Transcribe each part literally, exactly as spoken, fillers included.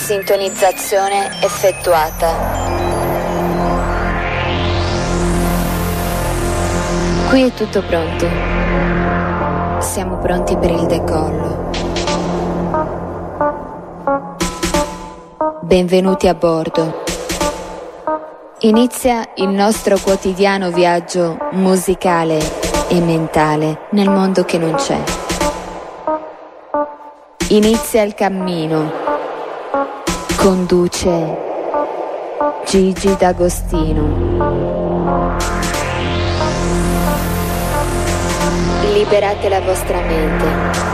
Sintonizzazione effettuata. Qui è tutto pronto. Siamo pronti per il decollo. Benvenuti a bordo. Inizia il nostro quotidiano viaggio musicale e mentale nel mondo che non c'è. Inizia il cammino. Conduce Gigi D'Agostino. Liberate la vostra mente.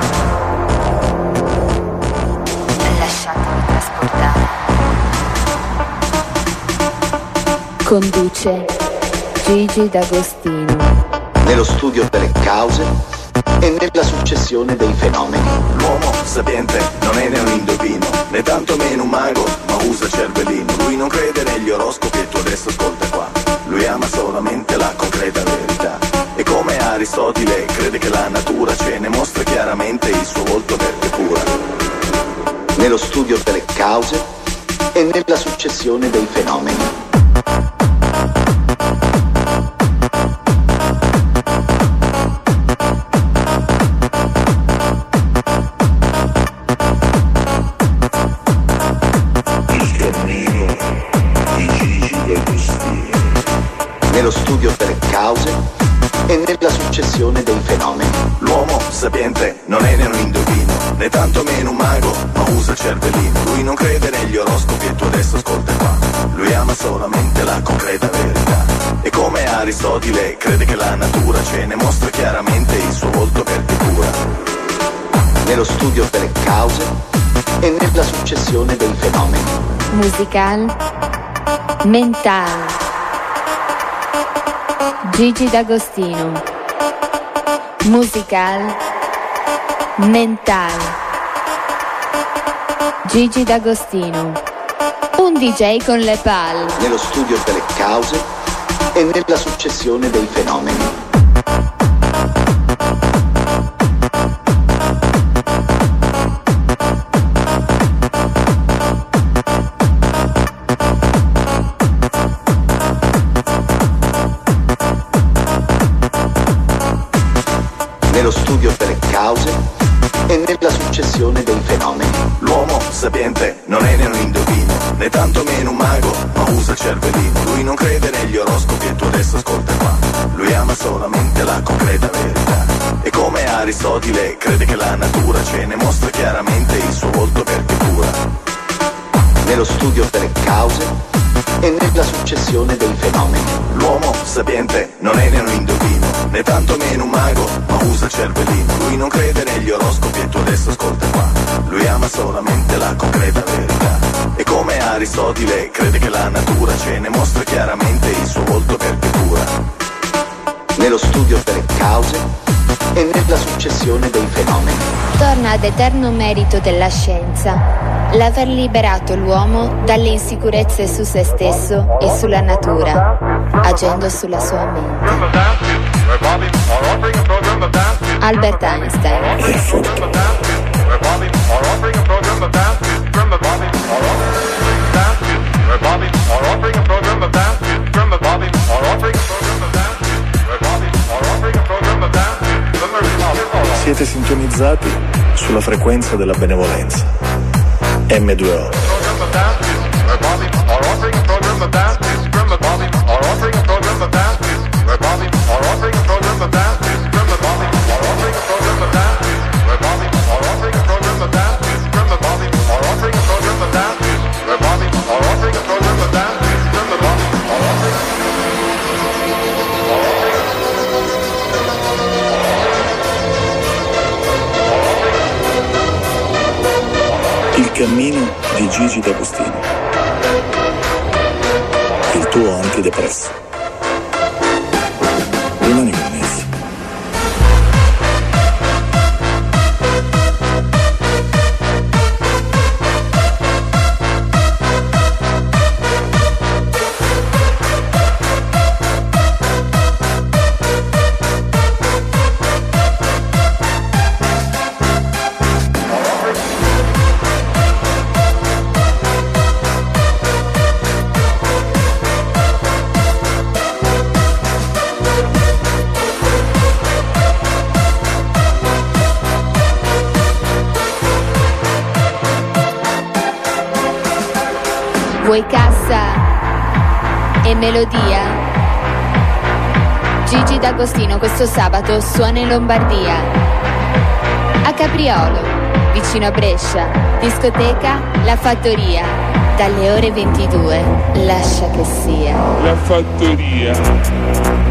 Lasciatevi trasportare. Conduce Gigi D'Agostino. Nello studio delle cause e nella successione dei fenomeni. L'uomo sapiente non è né un indovino, né tanto meno un mago, ma usa cervellino. Lui non crede negli oroscopi e tu adesso ascolta qua. Lui ama solamente la concreta verità. E come Aristotele crede che la natura ce ne mostra chiaramente il suo volto verde pura. Nello studio delle cause e nella successione dei fenomeni. Nello studio delle cause e nella successione dei fenomeni. L'uomo sapiente non è né un indovino, né tanto meno un mago, ma usa cervellino. Lui non crede negli oroscopi e tu adesso ascolta qua. Lui ama solamente la concreta verità. E come Aristotele crede che la natura ce ne mostra chiaramente il suo volto verde pura. Nello studio delle cause e nella successione dei fenomeni. Musical Mental. Gigi D'Agostino. Musical Mental. Gigi D'Agostino. Un D J con le palle. Nello studio delle cause e nella successione dei fenomeni. Nello studio delle cause e nella successione dei fenomeni. L'uomo sapiente non è né un indovino, né tanto meno un mago, ma usa cervellino. Lui non crede negli oroscopi e tu adesso ascolta qua. Lui ama solamente la concreta verità. E come Aristotele crede che la natura ce ne mostra chiaramente il suo volto verde pura. Nello studio delle cause e nella successione dei fenomeni. L'uomo sapiente non è né un indovino, né tanto meno un mago, ma usa cervellino. Lui non crede negli oroscopi e tu adesso ascolta qua. Lui ama solamente la concreta verità. E come Aristotele crede che la natura ce ne mostra chiaramente il suo volto verde pura. Nello studio delle cause e nella successione dei fenomeni. Torna ad eterno merito della scienza l'aver liberato l'uomo dalle insicurezze su se stesso e sulla natura, agendo sulla sua mente. Albert Einstein. È forte. Siete sintonizzati sulla frequenza della benevolenza. M due O. Il cammino di Gigi D'Agostino. Il tuo antidepresso. Rimani connessi. Vuoi cassa e melodia? Gigi D'Agostino questo sabato suona in Lombardia, a Capriolo, vicino a Brescia, discoteca La Fattoria, dalle ore ventidue. Lascia che sia La Fattoria.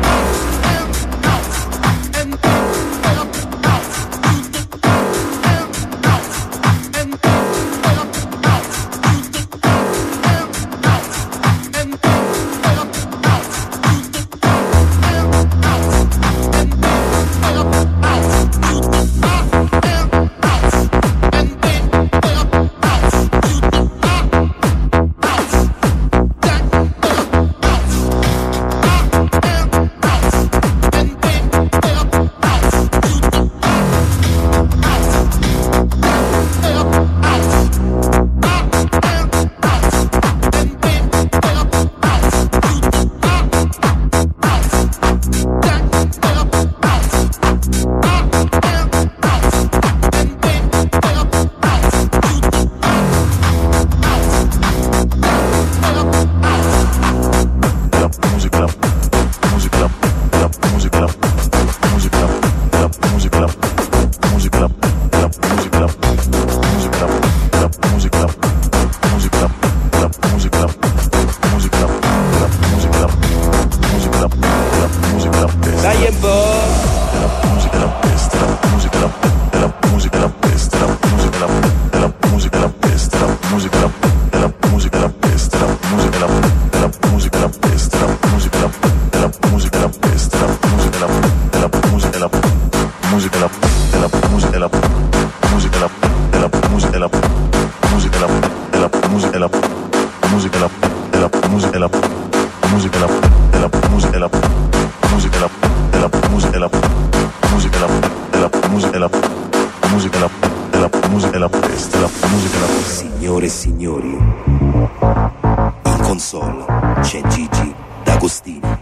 Signore e signori, in console c'è Gigi D'Agostino.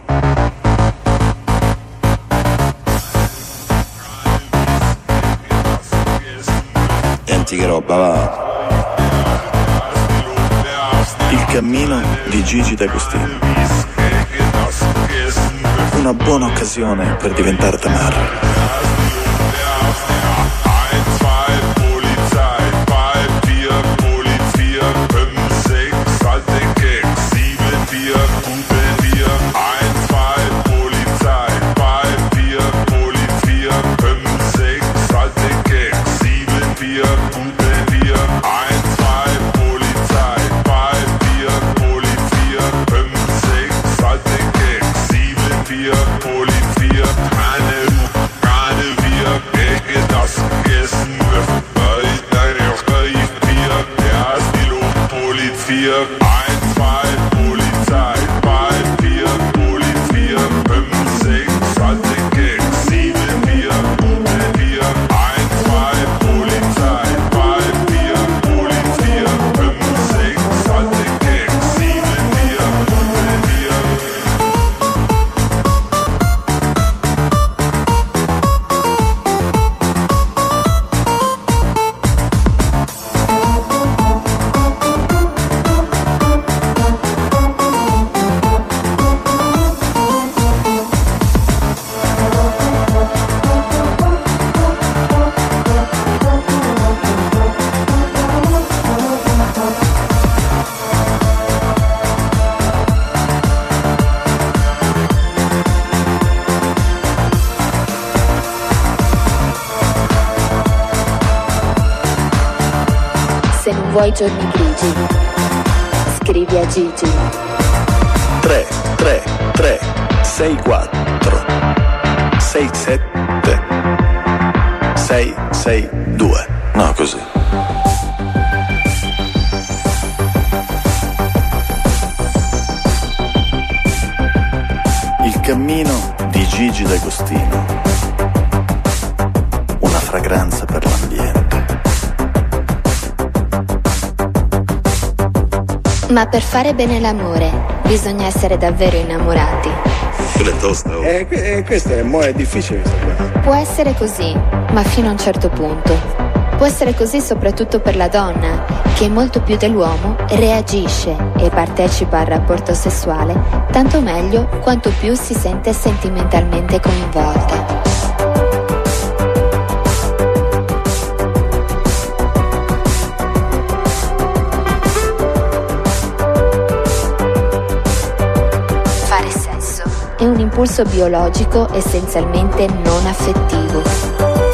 Senti che roba va. Il cammino di Gigi D'Agostino. Una buona occasione per diventare tamarro. Se non vuoi giorni grigi, scrivi a Gigi. tre tre tre sei quattro sei sette sei sei due. No, così. Il cammino di Gigi D'Agostino. Una fragranza per l'ambiente. Ma per fare bene l'amore bisogna essere davvero innamorati. Quello è tosta, oh. Eh, eh, questo è, mo è difficile questo qua. Può essere così, ma fino a un certo punto. Può essere così soprattutto per la donna, che molto più dell'uomo reagisce e partecipa al rapporto sessuale, tanto meglio quanto più si sente sentimentalmente coinvolta. Fare sesso è un impulso biologico essenzialmente non affettivo.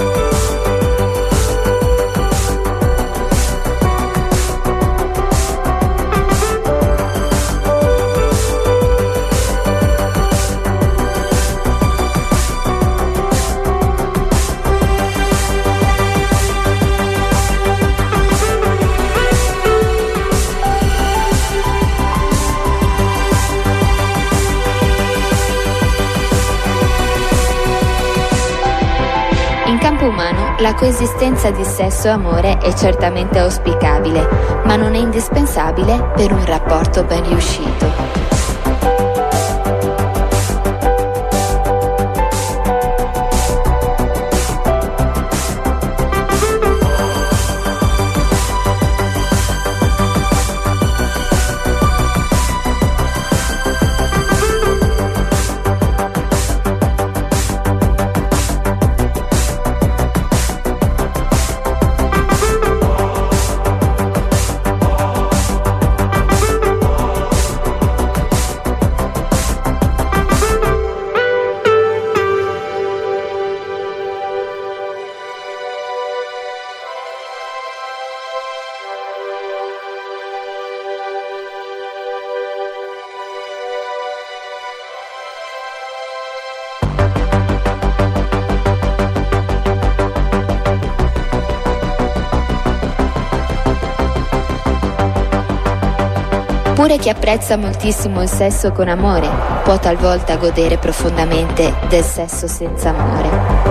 Umano, la coesistenza di sesso e amore è certamente auspicabile, ma non è indispensabile per un rapporto ben riuscito. Pure chi apprezza moltissimo il sesso con amore può talvolta godere profondamente del sesso senza amore.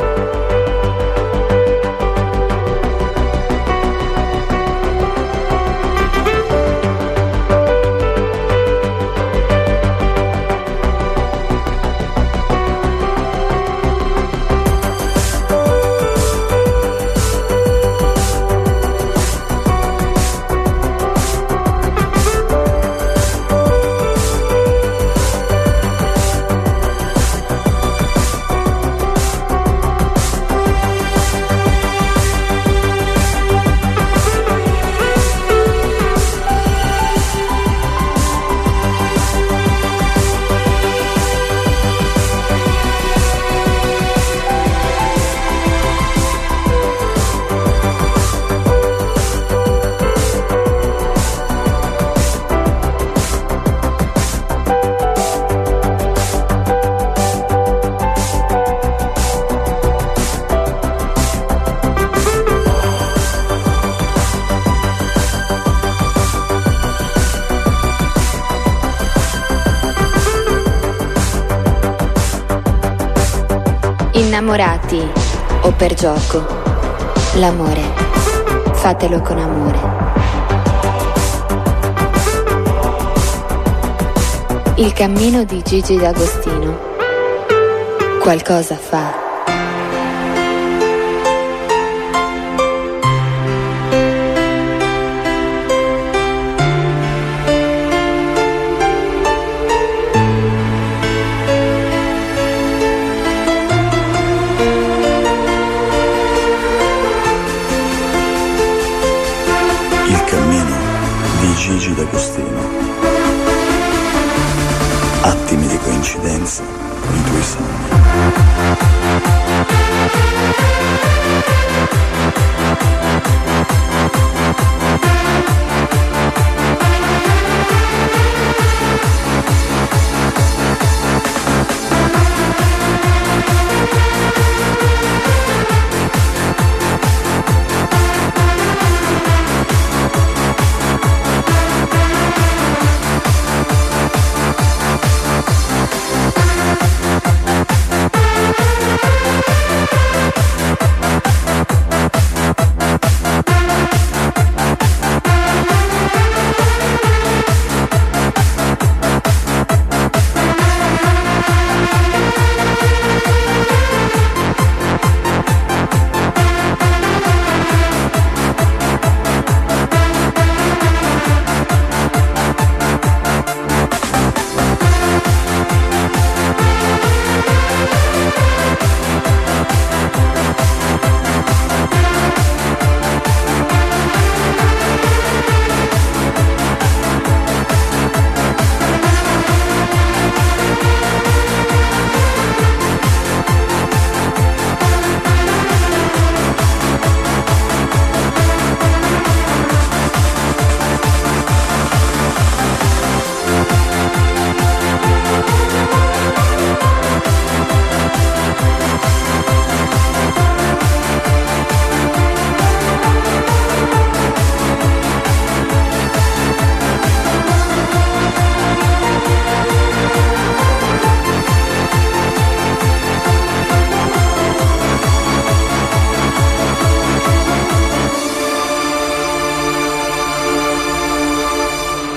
Innamorati o per gioco, l'amore, fatelo con amore. Il cammino di Gigi D'Agostino. Qualcosa fa. Gigi D'Agostino. Attimi di coincidenza con i tuoi sogni.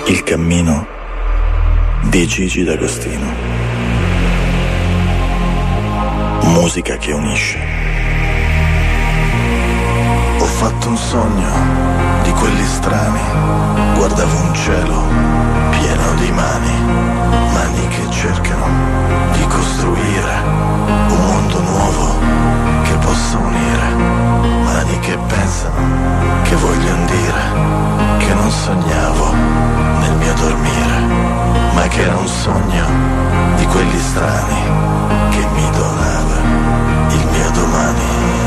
Il cammino di Gigi D'Agostino. Musica che unisce. Ho fatto un sogno di quelli strani, guardavo un cielo pieno di mani, mani che cercano di costruire un mondo nuovo che possa unire, mani che pensano, che vogliono dire che non sognavo nel mio dormire, ma che era un sogno di quelli strani che mi donava il mio domani.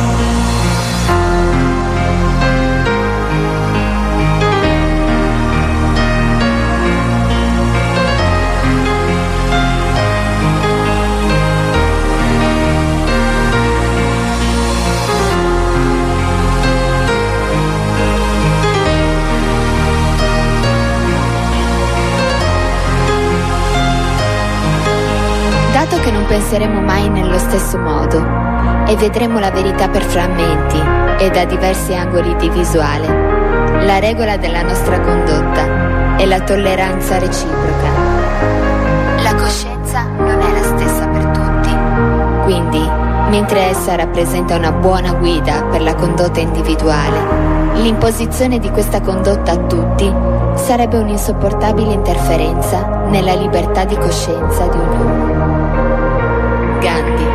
Dato che non penseremo mai nello stesso modo e vedremo la verità per frammenti e da diversi angoli di visuale, la regola della nostra condotta è la tolleranza reciproca. La coscienza non è la stessa per tutti, quindi, mentre essa rappresenta una buona guida per la condotta individuale, l'imposizione di questa condotta a tutti sarebbe un'insopportabile interferenza nella libertà di coscienza di ognuno. Gandhi.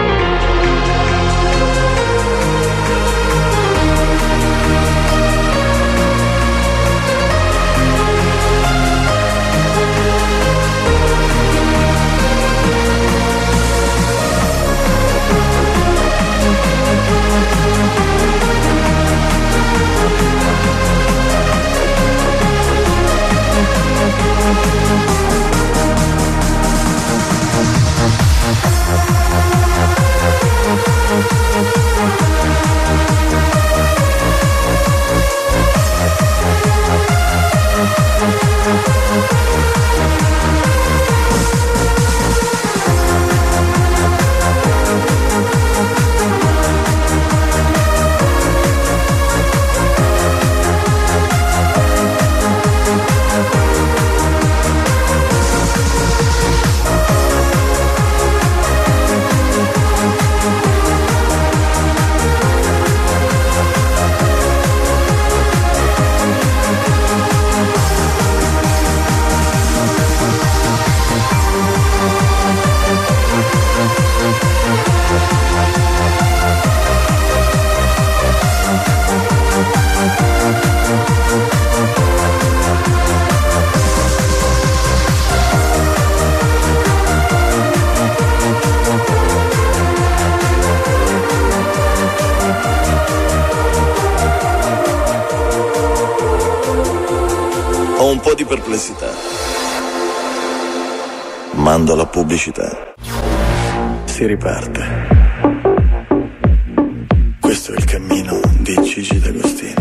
Ho un po' di perplessità. Mando la pubblicità. Si riparte. Questo è il cammino di Gigi D'Agostino.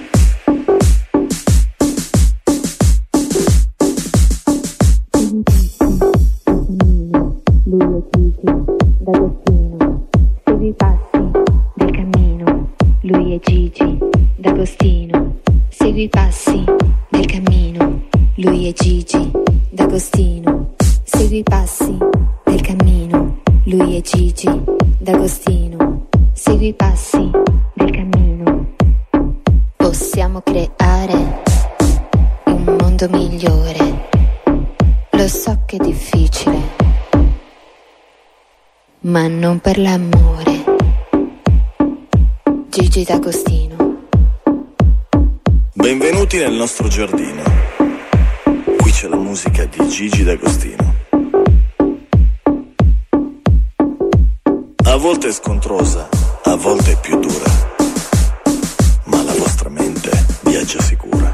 Segui i passi del cammino, lui è Gigi D'Agostino. Segui i passi del cammino, lui è Gigi D'Agostino. Segui i passi del cammino, lui è Gigi D'Agostino. Segui i passi del cammino. Possiamo creare un mondo migliore. Lo so che è difficile, ma non per l'amore. Gigi D'Agostino. Benvenuti nel nostro giardino. Qui c'è la musica di Gigi D'Agostino. A volte è scontrosa, a volte è più dura, ma la vostra mente viaggia sicura.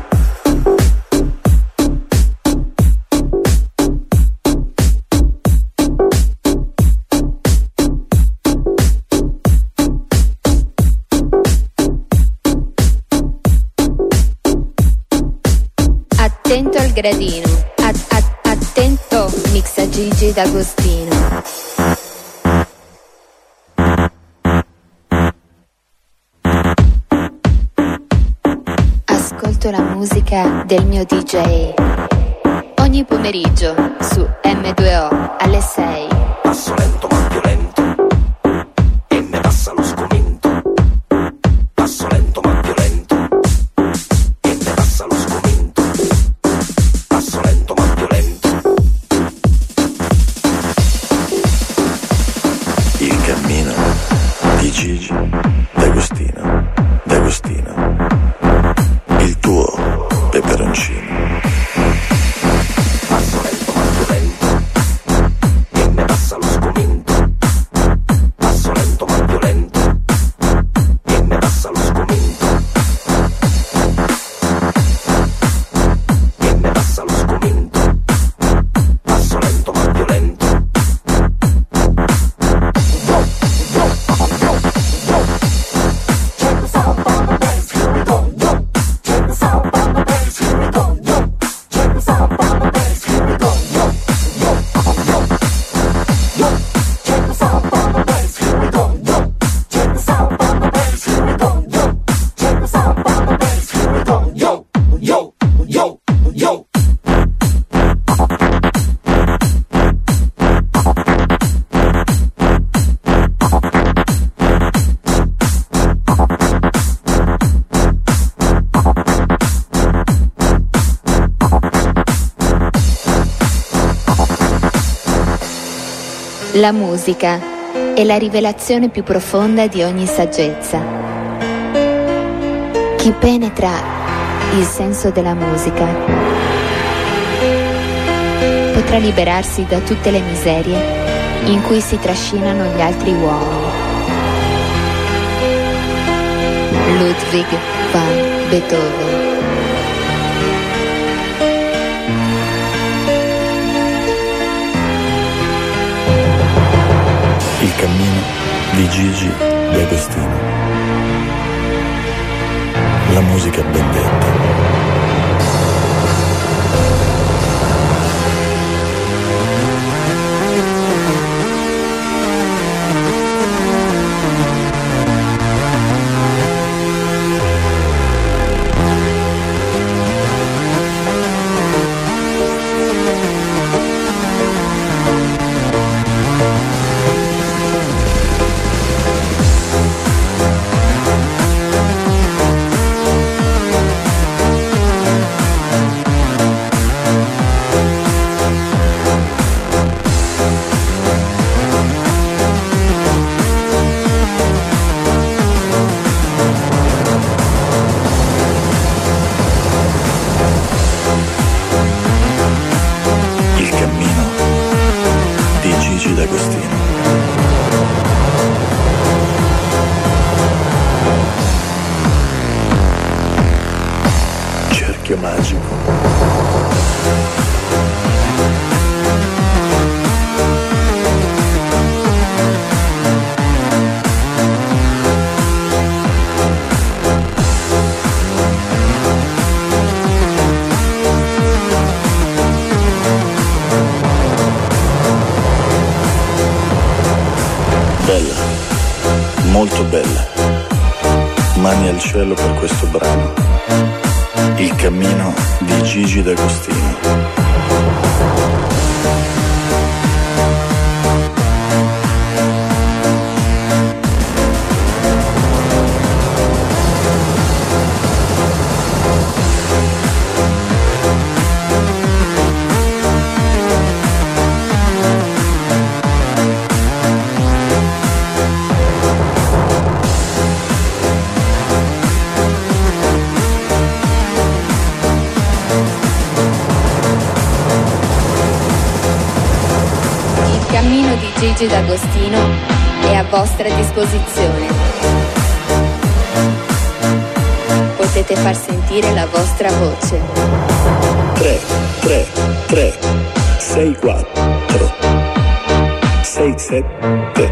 Attento al gradino, at, at, attento, mixa Gigi D'Agostino. Ascolto la musica del mio D J. Ogni pomeriggio su M due O alle sei. Passo lento ma violento e ne passa lo sgomento. Passo lento ma violento e ne passa lo sgomento. Passo lento ma violento. Il cammino di Gigi D'Agostino. D'Agostino. Il tuo peperoncino. Passo lento ma violento e ne passa lo sgomento. Passo lento ma violento e ne passa lo sgomento. E ne passa lo sgomento. Passo lento ma violento. Check this out on the bass, here we go, yo. Check this out on the bass, here we go, yo. Check this out on the bass, here we go, yo, yo, yo, yo. Check this out on the bass, here we go, yo. Check this out on the bass, here we go, yo. Check this out on the bass, here we go, yo, yo, yo, yo. La musica è la rivelazione più profonda di ogni saggezza. Chi penetra il senso della musica potrà liberarsi da tutte le miserie in cui si trascinano gli altri uomini. Ludwig van Beethoven. Il cammino di Gigi D'Agostino. La musica ben detta. Molto bella. Mani al cielo per questo brano. Il cammino di Gigi D'Agostino. Gigi D'Agostino è a vostra disposizione. Potete far sentire la vostra voce. tre tre tre sei quattro sei sette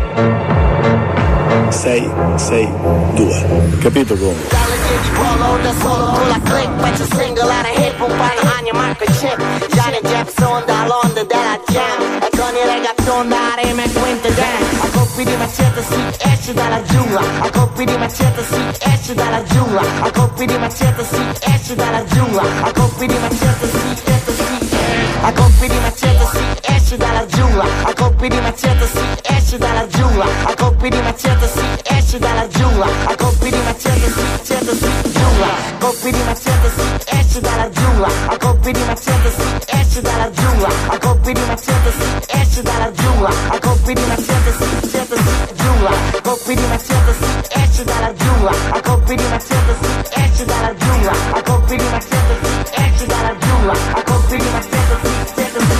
sei sei due. Capito come? Da solo con la click, faccio singolare hip un panno ogni marco chip. Johnny Jepson dall'onda della jam e con i reggaeton da rima e quinte dan. A colpi di macete si esce dalla giungla, a colpi di macete si esce dalla giungla, a colpi di macete si esce dalla giungla, a colpi di macete si esce si a colpi di macete si esce dalla giungla, a colpi di macete si esce dalla giungla, a colpi di macete si esce dalla giungla, a colpi di macete si macete si giungla, colpi di macete si esce dalla giungla, a colpi di macete si esce dalla giungla, a colpi di macete si esce dalla giungla, a colpi di macete si macete si giungla, colpi di macete si esce dalla giungla, a colpi di macete si esce dalla giungla, a colpi di macete si esce dalla giungla, a colpi di macete si macete si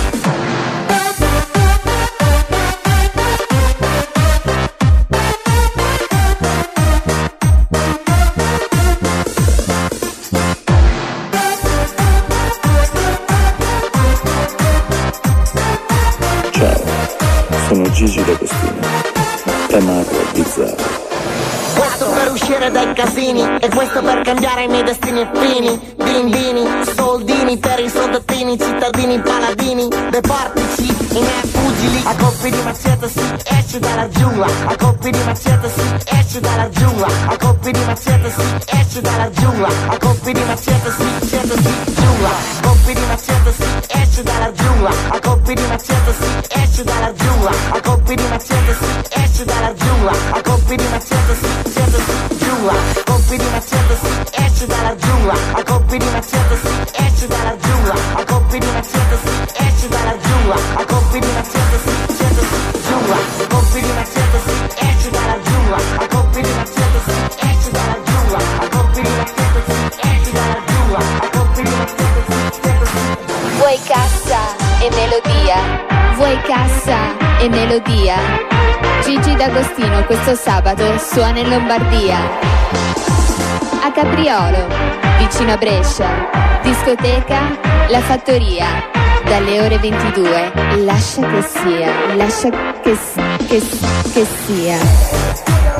Sono Gigi D'Agostino, è macro, bizzarro. Questo per uscire dai casini, e questo per cambiare i miei destini fini. Bindini, soldini per i soldatini, cittadini paladini, dei portici, i miei pugili. A colpi di macete si esce dalla giungla, a colpi di macete si esce dalla giungla, a colpi di macete si esce dalla giungla, a colpi di macete si macete si giungla, colpi di macete si esce dalla giungla, a colpi di macete si esce dalla giungla, a colpi di macete si esce dalla giungla, a colpi di macete si macete si giungla, colpi di macete si esce dalla giungla, a colpi di macete si esce dalla giungla, a colpi di macete si esce dalla giungla, a colpi di macete si macete si giungla, colpi di macete si esce dalla giungla, a colpi di macete si esce dalla giungla, a colpi di macete si esce dalla giungla, a colpi di macete si macete si. Vuoi cassa e melodia? Vuoi cassa e melodia? Gigi D'Agostino questo sabato suona in Lombardia. A Capriolo, vicino a Brescia, discoteca La Fattoria, dalle ore ventidue. Lascia che sia, lascia che, che, che sia.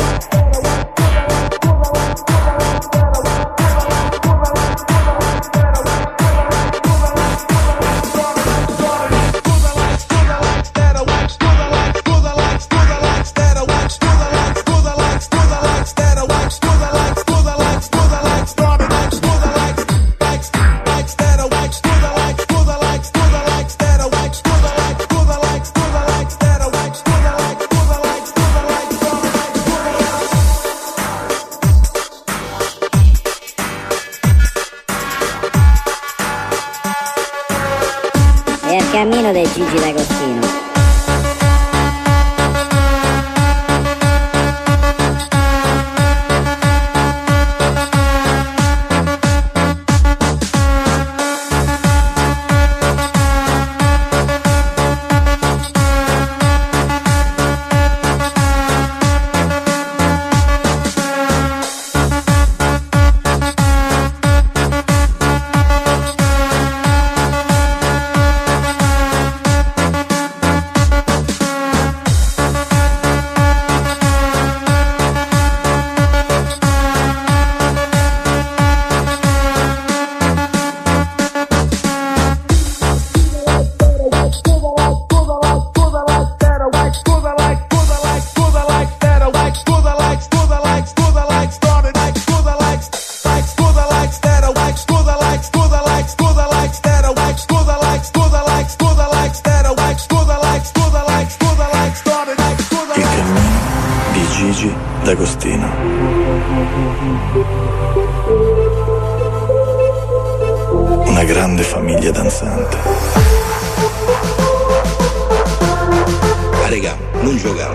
È al cammino del Gigi D'Agostino. Gigi D'Agostino. Una grande famiglia danzante. Ah, regà, non giocare.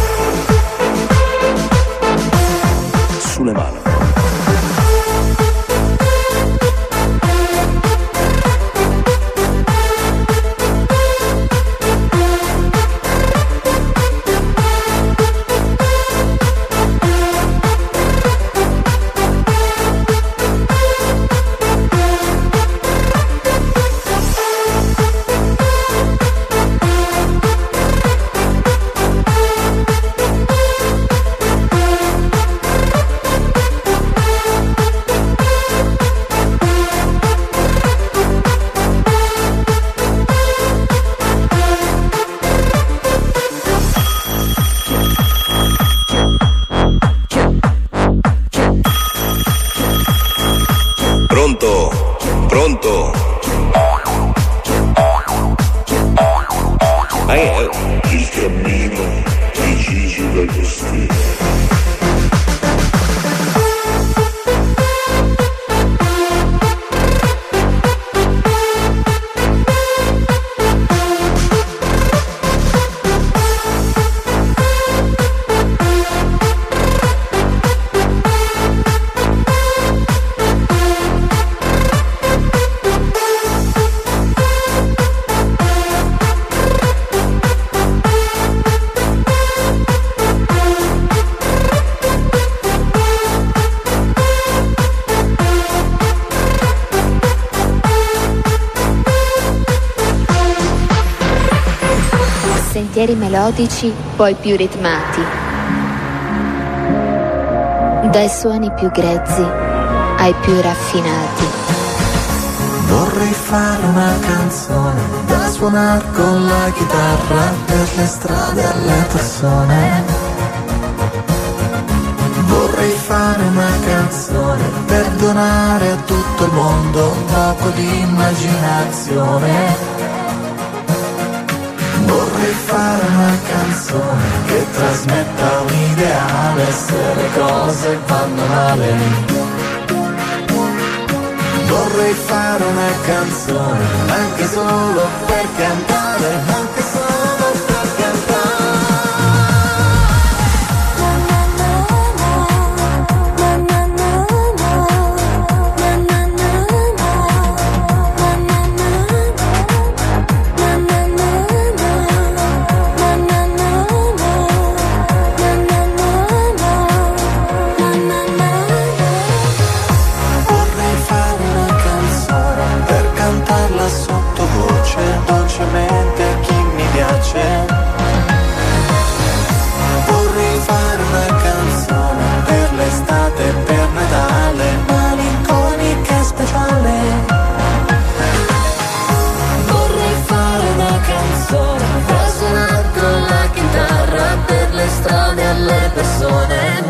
Sulle mani. Pronto? Pronto? Ma che è? Il cammino di Gigi D'Agostino. Sentieri melodici, poi più ritmati, dai suoni più grezzi ai più raffinati. Vorrei fare una canzone da suonare con la chitarra per le strade alle persone. Vorrei fare una canzone per donare a tutto il mondo un poco di immaginazione. Vorrei fare una canzone che trasmetta un ideale se le cose vanno male. Vorrei fare una canzone anche solo per cantare, anche solo per cantare. Dolcemente a chi mi piace. Vorrei fare una canzone per l'estate e per Natale, malinconica e speciale. Vorrei fare una canzone per suonare con la chitarra per le strade alle persone.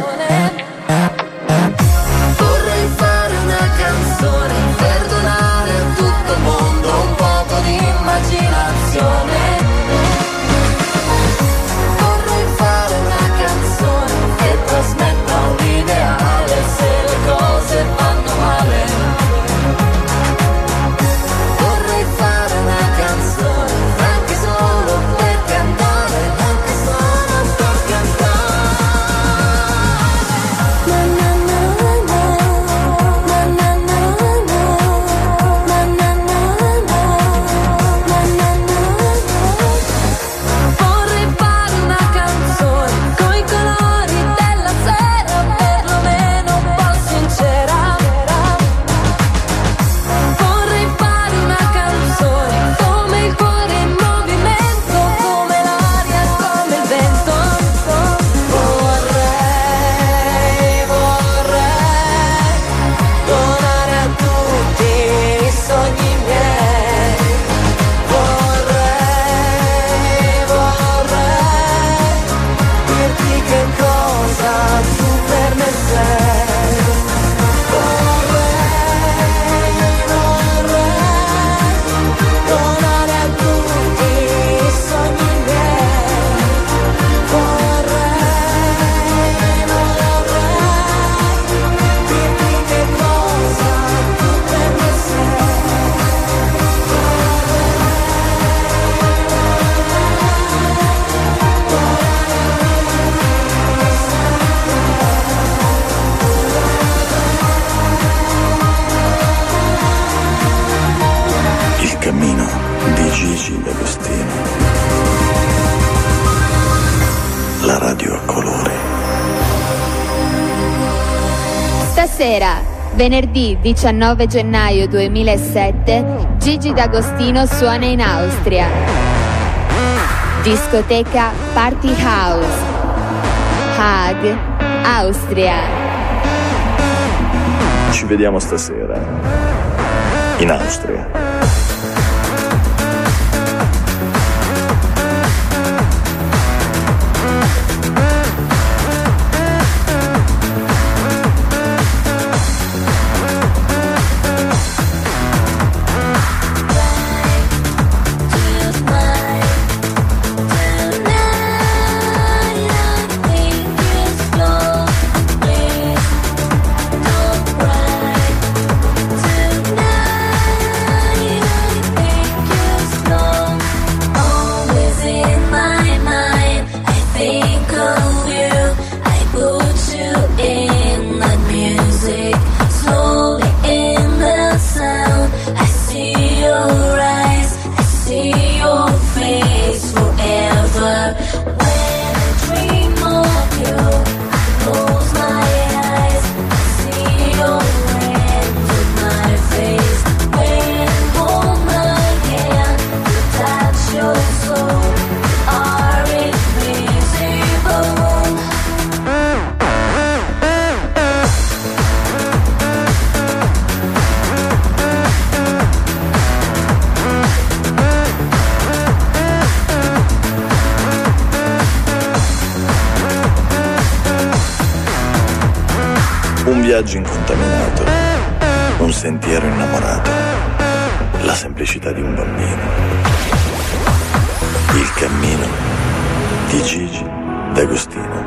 Vorrei fare una canzone per donare a tutto il mondo un poco di immaginazione. Vorrei fare una canzone che trasmetta un ideale se le cose vanno male. Vorrei fare una canzone anche solo per cantare, anche solo per cantare. Na na na na, na na na na, na na na na, na na na na. Vorrei fare una canzone coi colori della sera, perlomeno un po' sincera. Vorrei fare una canzone come il cuore in movimento, come l'aria, come il vento. Vorrei, vorrei donare a tutti i sogni miei. Vorrei, vorrei dirti che cosa tu per me sei. Vorrei, vorrei donare a tutti i sogni miei. Vorrei, vorrei dirti che cosa tu per me sei. Il cammino di Gigi D'Agostino. La radio a colori. Stasera, venerdì diciannove gennaio duemilasette, Gigi D'Agostino suona in Austria. Discoteca Party House, Haag, Austria. Ci vediamo stasera in Austria. viaggio incontaminato, un sentiero innamorato, la semplicità di un bambino. Il cammino di Gigi D'Agostino.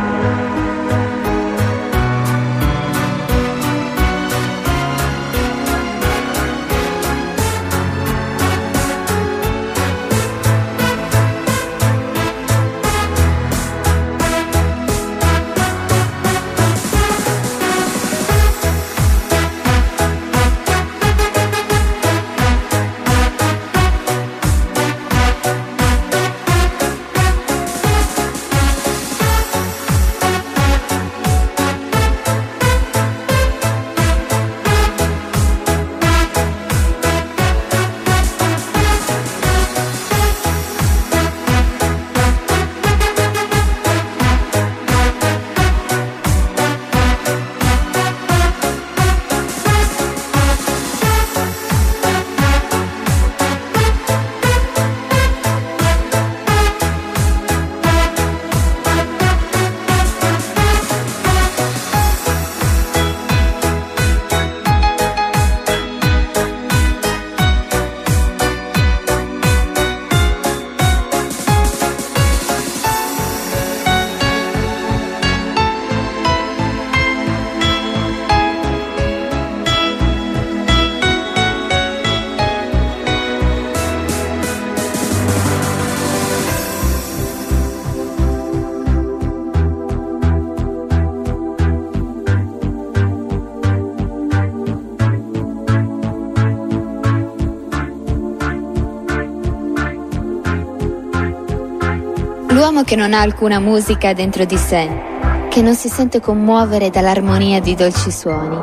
L'uomo che non ha alcuna musica dentro di sé, che non si sente commuovere dall'armonia di dolci suoni.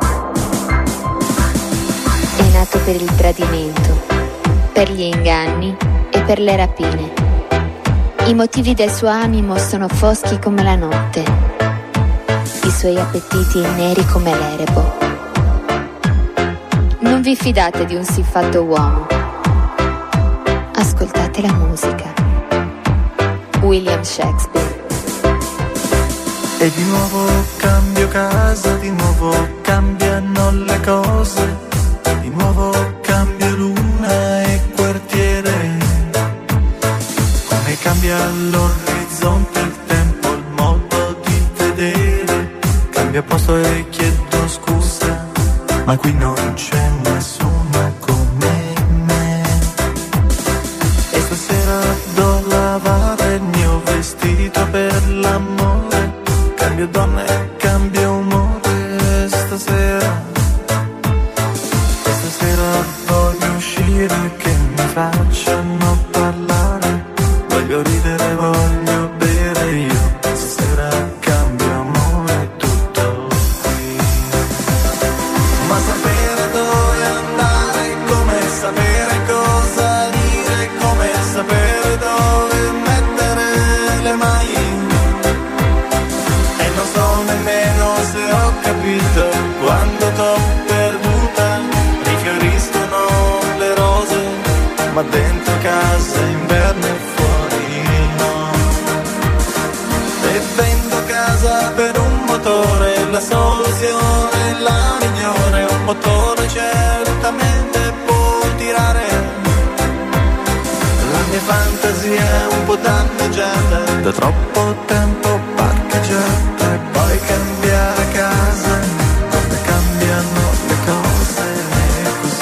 È nato per il tradimento, per gli inganni e per le rapine. I motivi del suo animo sono foschi come la notte, i suoi appetiti neri come l'erebo. Non vi fidate di un siffatto uomo. Ascoltate la musica. William Shakespeare. E di nuovo cambio casa, di nuovo cambiano le cose, di nuovo cambio luna e quartiere. Come cambia l'orizzonte, il tempo, il modo di vedere. Cambia posto e chiedo scusa, ma qui non c'è nessuno come me. E stasera do lavare il mio vestito per l'amore. Cambio donna e cambio umore stasera. E stasera voglio uscire, che mi facciano parlare. Voglio ridere, voglio bere io. Stasera cambio amore, tutto qui. Ma sapere dove andare, come sapere cosa dire, come sapere dove mettere le mani. E non so nemmeno se ho capito quando t'ho perduta. Rifioriscono le rose, ma dentro casa inverno e fuori no. E vendo casa per un motore, la soluzione è la migliore. Un motore certamente può tirare. La mia fantasia è un po' danneggiata da troppo tempo parcheggiata. E poi cambiare casa, come cambiano le cose e così.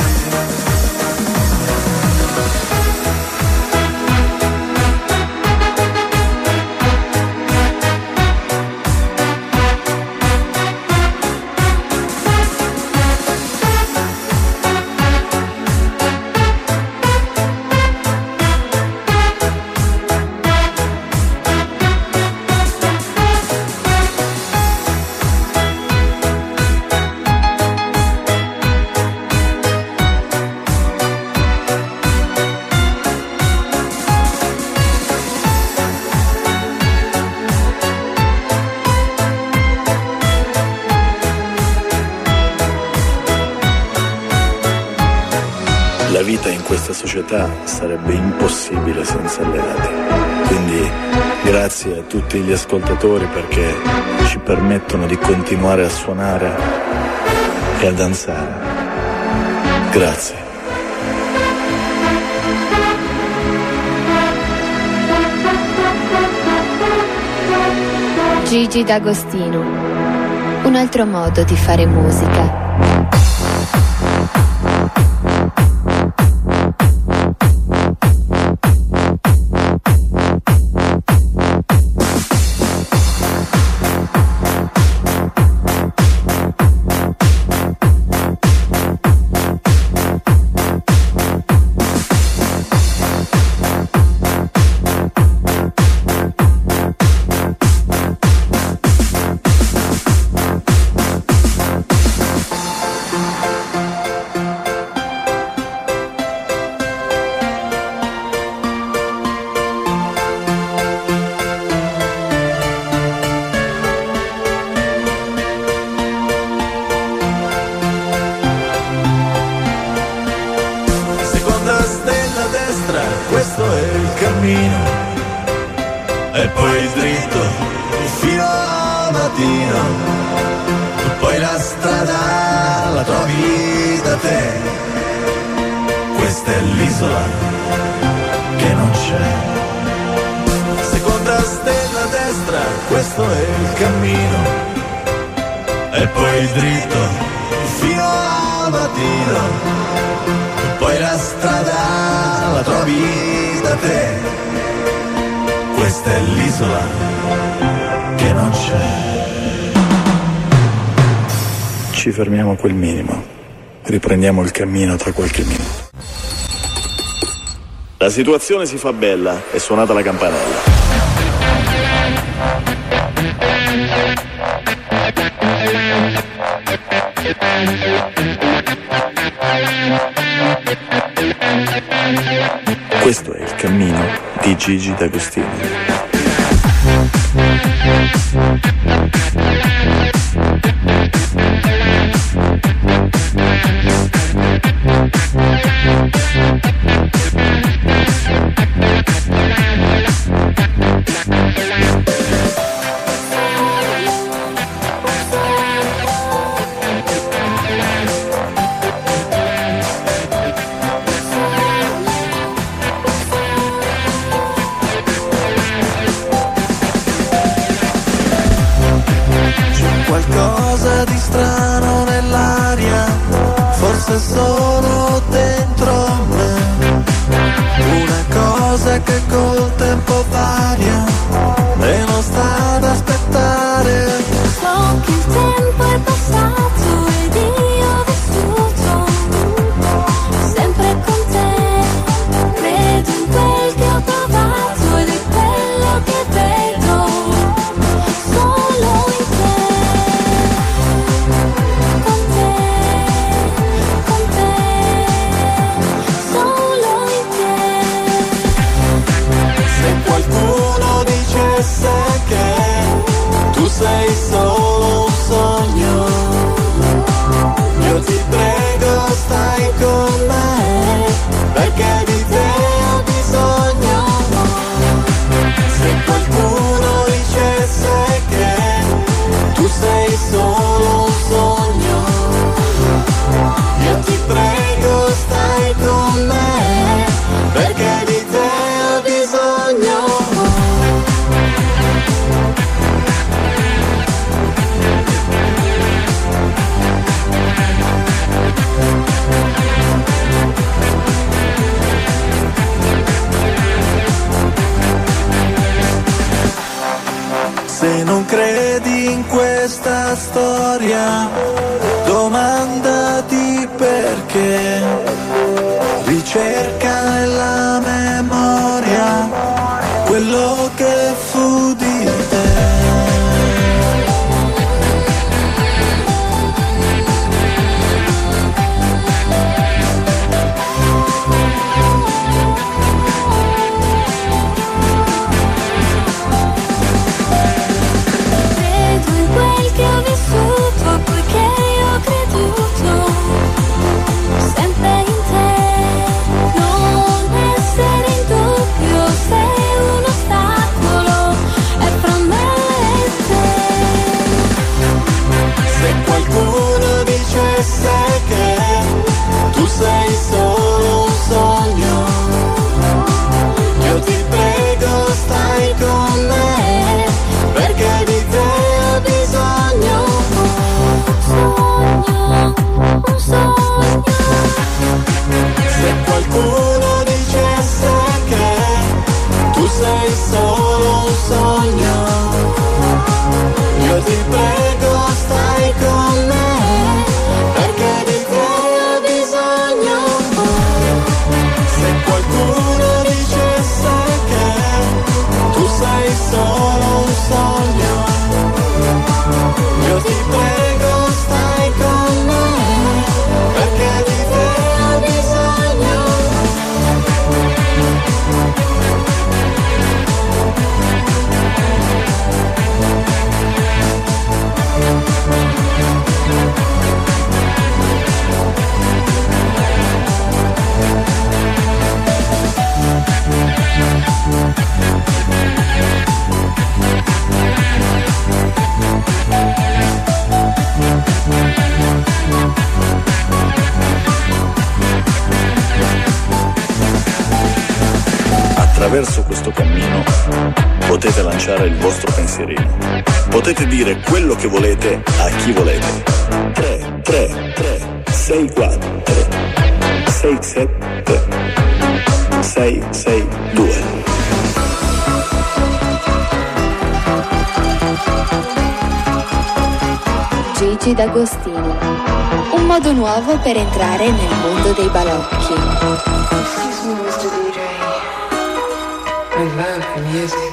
La vita in questa società sarebbe impossibile senza alleati. Quindi grazie a tutti gli ascoltatori perché ci permettono di continuare a suonare e a danzare. Grazie. Gigi D'Agostino, un altro modo di fare musica. E poi dritto fino al mattino, poi la strada la trovi da te. Questa è l'isola che non c'è. Seconda stella a destra, questo è il cammino. E poi dritto fino al mattino, poi la strada la trovi da te. Questa è l'isola che non c'è. Ci fermiamo a quel minimo. Riprendiamo il cammino tra qualche minuto. La situazione si fa bella, è suonata la campanella. Questo è il cammino di Gigi D'Agostino. Qualcosa di strano nell'aria, forse solo dentro me. Una cosa che col tempo varia e non sta ad aspettare. So che il tempo è passato ed io ho vissuto sempre con te. Credo in quel che ho provato ed è quello che vedo solo in te. Qualcuno dicesse che tu sei solo un sogno, io ti prego stai con me, perché di te ho bisogno. Se qualcuno dicesse che tu sei solo un sogno, io ti prego stai con me, perché di te ho bisogno. Se non credi in questa storia, domandati perché. Ricerca nella memoria quello che fu di te. Credo in quel che ho vissuto, poiché ho creduto attraverso questo cammino potete lanciare il vostro pensierino. Potete dire quello che volete a chi volete. tre, tre, tre, sei, quattro, sei, sette, sei, sei, due. Gigi D'Agostino. Un modo nuovo per entrare nel mondo dei balocchi. Excuse me, mister D J. I love the music.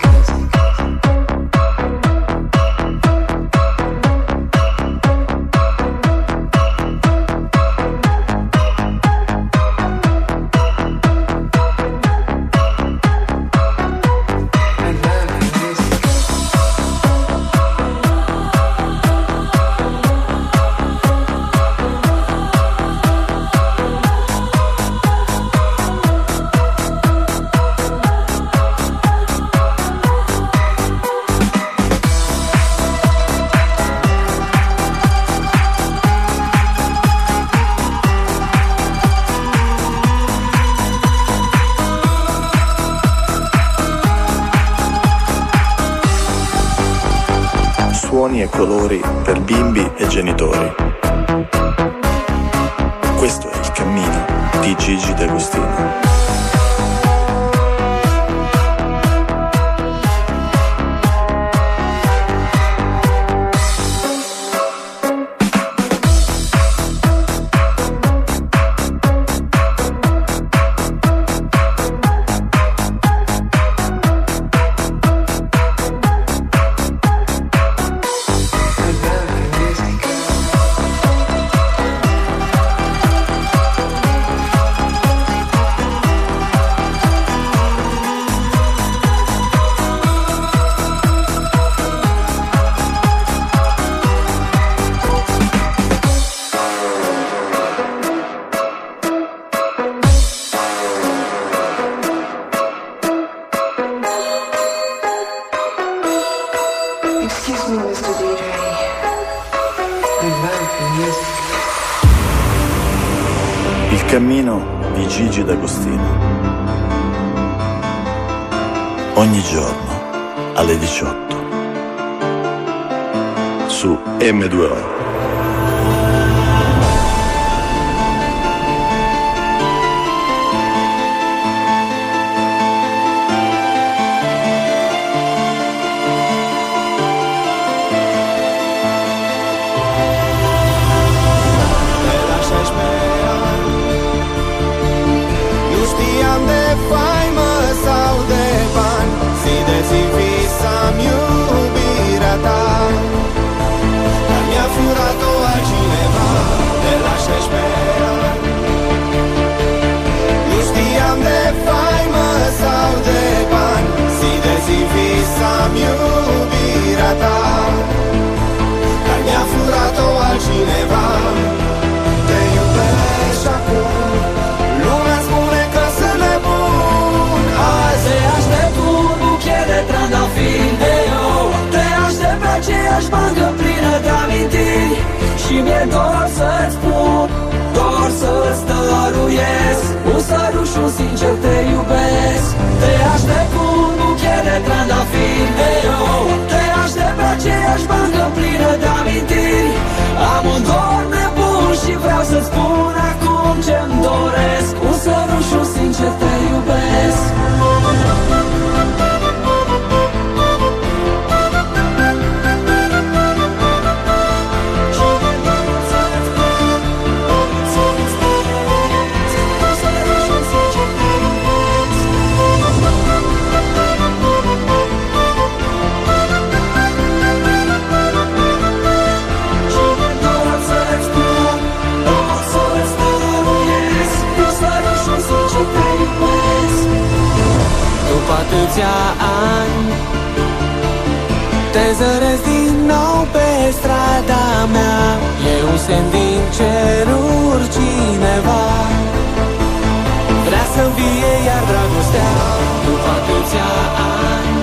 Suoni e colori per bimbi e genitori. Questo è il cammino di Gigi D'Agostino. Il cammino di Gigi D'Agostino. Ogni giorno alle diciotto su emme due o. Și mi-e dor să-ți spun, dor să-ți dăruiesc un săruș, un sincer te iubesc. Te aștept cu un buchet de trandafiri de eu. Te aștept pe aceeași bancă plină de amintiri. Am un dor nebun și vreau să-ți spun acum ce-mi doresc. Un săruș, un sincer te iubesc. Atâția ani te zăresc din nou pe strada mea. E un semn din ceruri, cineva vrea să-mi vie iar dragostea. După atâția ani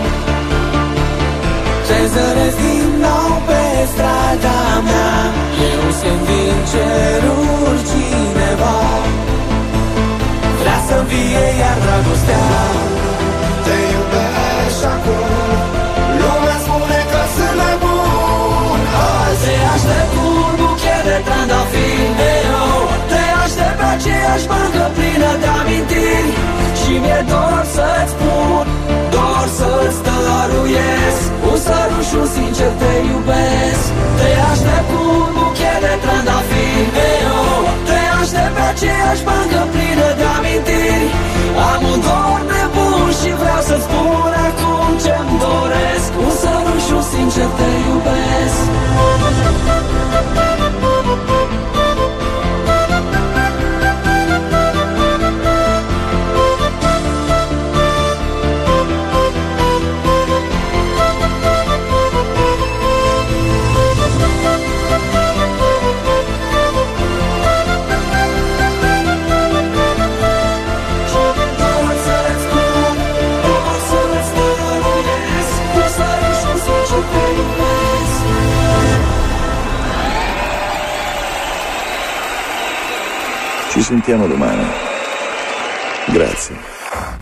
te zăresc din nou pe strada mea. E un semn din ceruri, cineva vrea să-mi vie iar dragostea. Te bancă plină de amintiri și mi-e dor să-ți spun, dor să-ți dăruiesc un sărut și un sincer te iubesc. Te aștept cu un buchet de trandafiri, eu te aștept pe aceeași bancă plină de amintiri. Am un dor nebun și vreau să-ți spun acum ce-mi doresc, un sărut și un sincer te iubesc. Ci sentiamo domani. Grazie.